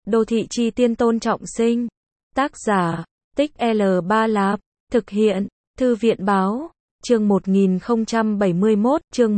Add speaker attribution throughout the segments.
Speaker 1: Đô thị chi tiên Tôn Trọng Sinh. Tác giả, Tích L3 Lạp. Thực hiện, Thư viện báo. Chương 1071, chương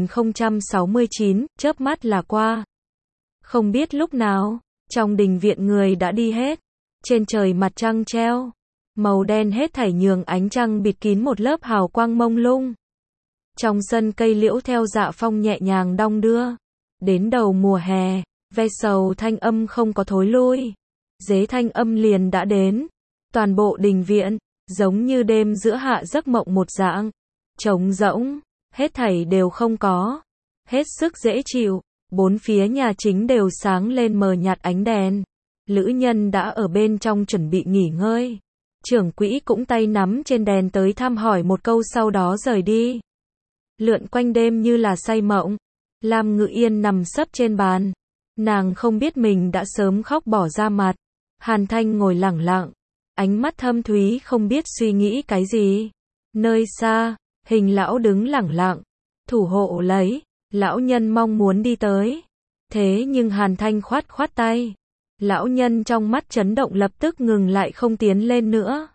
Speaker 1: 1069, chớp mắt là qua. Không biết lúc nào, trong đình viện người đã đi hết. Trên trời mặt trăng treo. Màu đen hết thảy nhường ánh trăng bịt kín một lớp hào quang mông lung. Trong sân cây liễu theo dạ phong nhẹ nhàng đong đưa. Đến đầu mùa hè, ve sầu thanh âm không có thối lui. Dế thanh âm liền đã đến. Toàn bộ đình viện, giống như đêm giữa hạ giấc mộng một dạng. Trống rỗng, hết thảy đều không có. Hết sức dễ chịu, bốn phía nhà chính đều sáng lên mờ nhạt ánh đèn. Lữ nhân đã ở bên trong chuẩn bị nghỉ ngơi. Trưởng quỹ cũng tay nắm trên đèn tới thăm hỏi một câu sau đó rời đi. Lượn quanh đêm như là say mộng. Lam Ngự Yên nằm sấp trên bàn. Nàng không biết mình đã sớm khóc bỏ ra mặt. Hàn Thanh ngồi lẳng lặng. Ánh mắt thâm thúy không biết suy nghĩ cái gì. Nơi xa, Hình lão đứng lẳng lặng. Thủ hộ lấy. Lão nhân mong muốn đi tới. Thế nhưng Hàn Thanh khoát khoát tay. Lão nhân trong mắt chấn động lập tức ngừng lại không tiến lên nữa.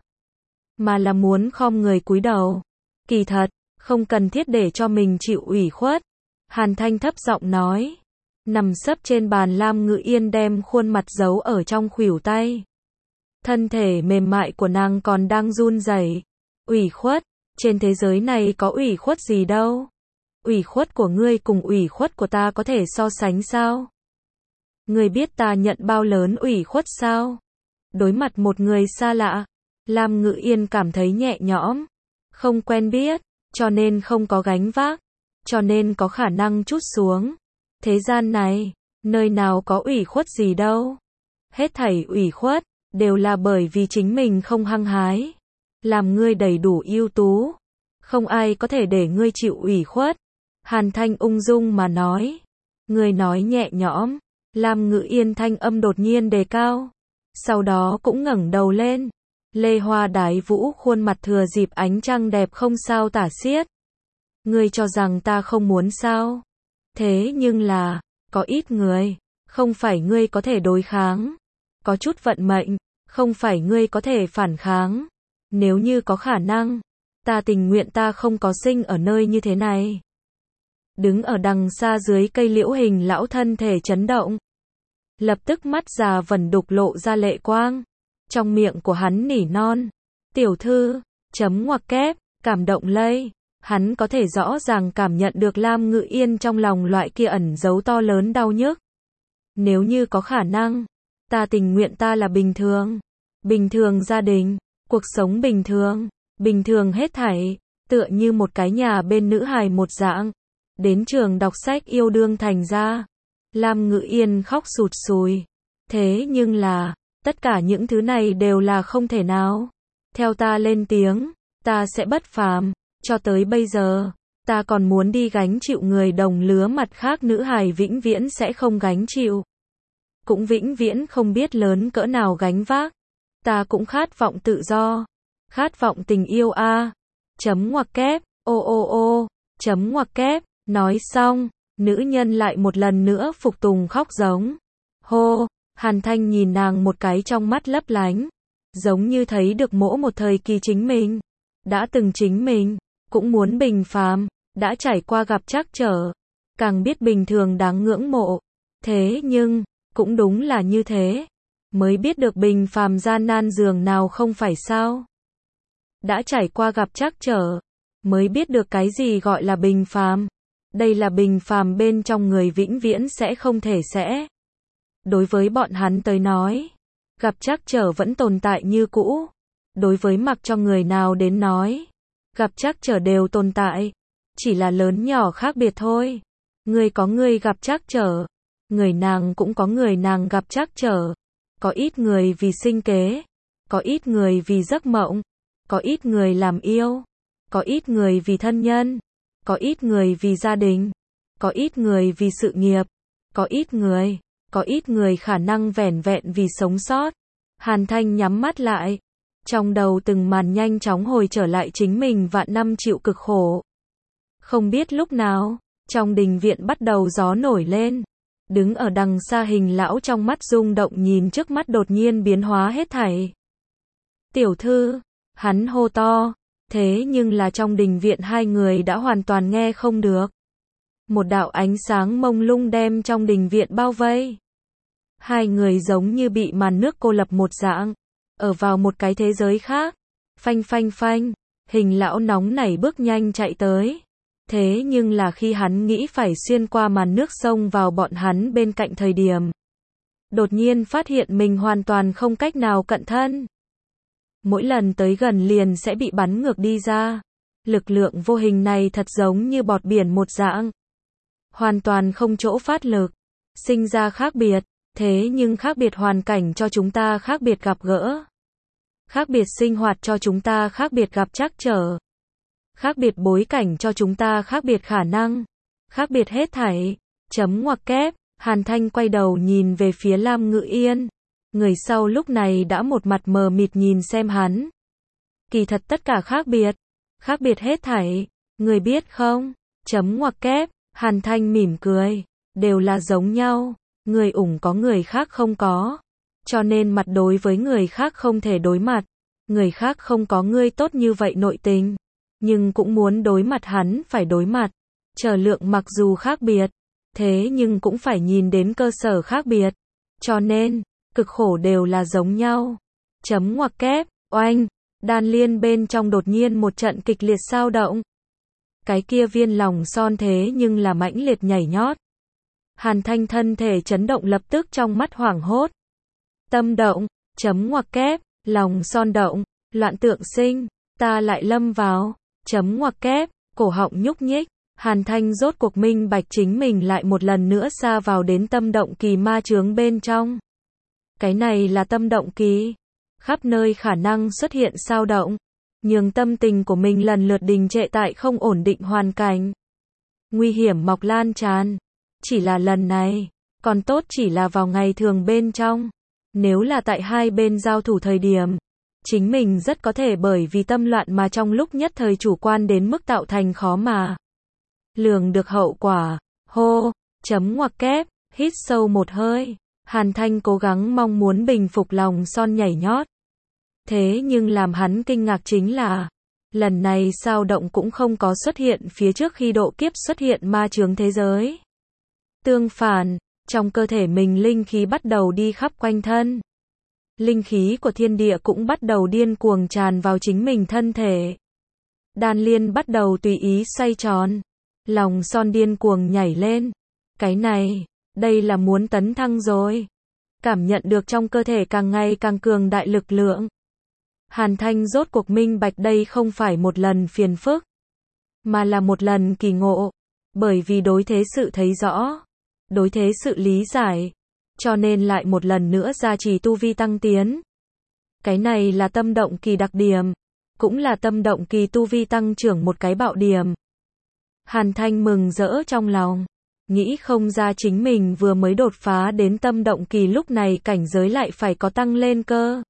Speaker 1: Mà là muốn khom người cúi đầu. Kỳ thật, không cần thiết để cho mình chịu ủy khuất. Hàn Thanh thấp giọng nói. Nằm sấp trên bàn Lam Ngự Yên đem khuôn mặt giấu ở trong khuỷu tay. Thân thể mềm mại của nàng còn đang run rẩy. Ủy khuất, trên thế giới này có ủy khuất gì đâu. Ủy khuất của ngươi cùng ủy khuất của ta có thể so sánh sao? Ngươi biết ta nhận bao lớn ủy khuất sao? Đối mặt một người xa lạ, Lam Ngự Yên cảm thấy nhẹ nhõm. Không quen biết, cho nên không có gánh vác, cho nên có khả năng trút xuống. Thế gian này, nơi nào có ủy khuất gì đâu. Hết thảy ủy khuất, đều là bởi vì chính mình không hăng hái. Làm ngươi đầy đủ ưu tú. Không ai có thể để ngươi chịu ủy khuất. Hàn Thanh ung dung mà nói. Ngươi nói nhẹ nhõm. Lam Ngự Yên thanh âm đột nhiên đề cao. Sau đó cũng ngẩng đầu lên. Lê hoa đái vũ khuôn mặt thừa dịp ánh trăng đẹp không sao tả xiết. Ngươi cho rằng ta không muốn sao? Thế nhưng là, có ít người, không phải ngươi có thể đối kháng. Có chút vận mệnh, không phải ngươi có thể phản kháng. Nếu như có khả năng, ta tình nguyện ta không có sinh ở nơi như thế này. Đứng ở đằng xa dưới cây liễu Hình lão thân thể chấn động. Lập tức mắt già vẩn đục lộ ra lệ quang. Trong miệng của hắn nỉ non. Tiểu thư, chấm ngoặc kép, cảm động lây. Hắn có thể rõ ràng cảm nhận được Lam Ngự Yên trong lòng loại kia ẩn giấu to lớn đau nhức. Nếu như có khả năng, ta tình nguyện ta là bình thường. Bình thường gia đình, cuộc sống bình thường hết thảy, tựa như một cái nhà bên nữ hài một dạng. Đến trường đọc sách yêu đương thành ra. Lam Ngự Yên khóc sụt sùi. Thế nhưng là, tất cả những thứ này đều là không thể nào. Theo ta lên tiếng, ta sẽ bất phàm. Cho tới bây giờ, ta còn muốn đi gánh chịu người đồng lứa mặt khác nữ hài vĩnh viễn sẽ không gánh chịu. Cũng vĩnh viễn không biết lớn cỡ nào gánh vác. Ta cũng khát vọng tự do. Khát vọng tình yêu a. Chấm ngoặc kép, ô, chấm ngoặc kép. Nói xong, nữ nhân lại một lần nữa phục tùng khóc giống. Hô, Hàn Thanh nhìn nàng một cái trong mắt lấp lánh. Giống như thấy được mỗi một thời kỳ chính mình. Đã từng chính mình, cũng muốn bình phàm, đã trải qua gặp trắc trở. Càng biết bình thường đáng ngưỡng mộ. Thế nhưng, cũng đúng là như thế. Mới biết được bình phàm gian nan dường nào không phải sao. Đã trải qua gặp trắc trở. Mới biết được cái gì gọi là bình phàm. Đây là bình phàm bên trong người vĩnh viễn sẽ không thể sẽ. Đối với bọn hắn tới nói, gặp trắc trở vẫn tồn tại như cũ. Đối với mặc cho người nào đến nói, gặp trắc trở đều tồn tại. Chỉ là lớn nhỏ khác biệt thôi. Người có người gặp trắc trở. Người nàng cũng có người nàng gặp trắc trở. Có ít người vì sinh kế. Có ít người vì giấc mộng. Có ít người làm yêu. Có ít người vì thân nhân. Có ít người vì gia đình. Có ít người vì sự nghiệp. Có ít người khả năng vẻn vẹn vì sống sót. Hàn Thanh nhắm mắt lại. Trong đầu từng màn nhanh chóng hồi trở lại chính mình vạn năm chịu cực khổ. Không biết lúc nào, trong đình viện bắt đầu gió nổi lên. Đứng ở đằng xa Hình lão trong mắt rung động nhìn trước mắt đột nhiên biến hóa hết thảy. Tiểu thư, hắn hô to, thế nhưng là trong đình viện hai người đã hoàn toàn nghe không được. Một đạo ánh sáng mông lung đem trong đình viện bao vây. Hai người giống như bị màn nước cô lập một dạng, ở vào một cái thế giới khác. Phanh phanh phanh, Hình lão nóng nảy bước nhanh chạy tới. Thế nhưng là khi hắn nghĩ phải xuyên qua màn nước xông vào bọn hắn bên cạnh thời điểm, đột nhiên phát hiện mình hoàn toàn không cách nào cận thân. Mỗi lần tới gần liền sẽ bị bắn ngược đi ra. Lực lượng vô hình này thật giống như bọt biển một dạng. Hoàn toàn không chỗ phát lực. Sinh ra khác biệt. Thế nhưng khác biệt hoàn cảnh cho chúng ta khác biệt gặp gỡ. Khác biệt sinh hoạt cho chúng ta khác biệt gặp trắc trở. Khác biệt bối cảnh cho chúng ta khác biệt khả năng. Khác biệt hết thảy. Chấm ngoặc kép. Hàn Thanh quay đầu nhìn về phía Lam Ngự Yên. Người sau lúc này đã một mặt mờ mịt nhìn xem hắn. Kỳ thật tất cả khác biệt hết thảy, người biết không? Chấm ngoặc kép, Hàn Thanh mỉm cười, đều là giống nhau, người ủng có người khác không có. Cho nên mặt đối với người khác không thể đối mặt, người khác không có ngươi tốt như vậy nội tình, nhưng cũng muốn đối mặt hắn phải đối mặt. Trở lượng mặc dù khác biệt, thế nhưng cũng phải nhìn đến cơ sở khác biệt. Cho nên, cực khổ đều là giống nhau. Chấm ngoặc kép, oanh, đan liên bên trong đột nhiên một trận kịch liệt xao động. Cái kia viên lòng son thế nhưng là mãnh liệt nhảy nhót. Hàn Thanh thân thể chấn động lập tức trong mắt hoảng hốt. Tâm động, chấm ngoặc kép, lòng son động, loạn tượng sinh, ta lại lâm vào, chấm ngoặc kép, cổ họng nhúc nhích. Hàn Thanh rốt cuộc minh bạch chính mình lại một lần nữa sa vào đến tâm động kỳ ma chướng bên trong. Cái này là tâm động kỳ. Khắp nơi khả năng xuất hiện xao động, nhường tâm tình của mình lần lượt đình trệ tại không ổn định hoàn cảnh. Nguy hiểm mọc lan tràn. Chỉ là lần này, còn tốt chỉ là vào ngày thường bên trong. Nếu là tại hai bên giao thủ thời điểm, chính mình rất có thể bởi vì tâm loạn mà trong lúc nhất thời chủ quan đến mức tạo thành khó mà lường được hậu quả. Hô, chấm ngoặc kép, hít sâu một hơi. Hàn Thanh cố gắng mong muốn bình phục lòng son nhảy nhót. Thế nhưng làm hắn kinh ngạc chính là, lần này xao động cũng không có xuất hiện phía trước khi độ kiếp xuất hiện ma chướng thế giới. Tương phản, trong cơ thể mình linh khí bắt đầu đi khắp quanh thân. Linh khí của thiên địa cũng bắt đầu điên cuồng tràn vào chính mình thân thể. Đan liên bắt đầu tùy ý xoay tròn. Lòng son điên cuồng nhảy lên. Cái này, đây là muốn tấn thăng rồi. Cảm nhận được trong cơ thể càng ngày càng cường đại lực lượng. Hàn Thanh rốt cuộc minh bạch đây không phải một lần phiền phức, mà là một lần kỳ ngộ. Bởi vì đối thế sự thấy rõ, đối thế sự lý giải, cho nên lại một lần nữa gia trì tu vi tăng tiến. Cái này là tâm động kỳ đặc điểm, cũng là tâm động kỳ tu vi tăng trưởng một cái bạo điểm. Hàn Thanh mừng rỡ trong lòng, nghĩ không ra chính mình vừa mới đột phá đến tâm động kỳ lúc này cảnh giới lại phải có tăng lên cơ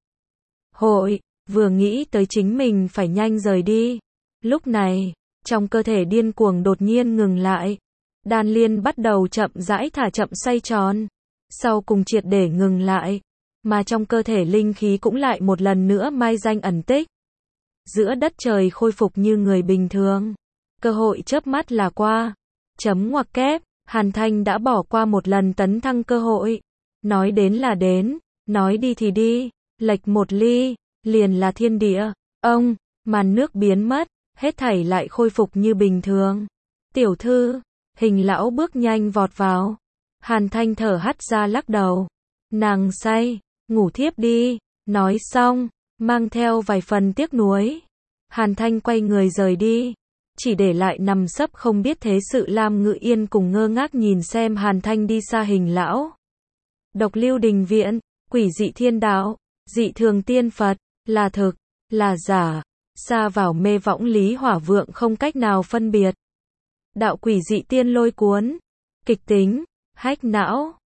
Speaker 1: hội, vừa nghĩ tới chính mình phải nhanh rời đi. Lúc này, trong cơ thể điên cuồng đột nhiên ngừng lại. Đan liên bắt đầu chậm rãi thả chậm xoay tròn, sau cùng triệt để ngừng lại, mà trong cơ thể linh khí cũng lại một lần nữa mai danh ẩn tích. Giữa đất trời khôi phục như người bình thường. Cơ hội chớp mắt là qua. Chấm ngoặc kép, Hàn Thanh đã bỏ qua một lần tấn thăng cơ hội. Nói đến là đến, nói đi thì đi, lệch một ly, liền là thiên địa. Ông, màn nước biến mất, hết thảy lại khôi phục như bình thường. Tiểu thư, Hình lão bước nhanh vọt vào. Hàn Thanh thở hắt ra lắc đầu. Nàng say, ngủ thiếp đi. Nói xong, mang theo vài phần tiếc nuối. Hàn Thanh quay người rời đi. Chỉ để lại nằm sấp không biết thế sự Lam Ngự Yên cùng ngơ ngác nhìn xem Hàn Thanh đi xa Hình lão. Độc lưu đình viện, quỷ dị thiên đạo, dị thường tiên Phật, là thực, là giả, xa vào mê võng lý hỏa vượng không cách nào phân biệt. Đạo quỷ dị tiên lôi cuốn, kịch tính, hách não.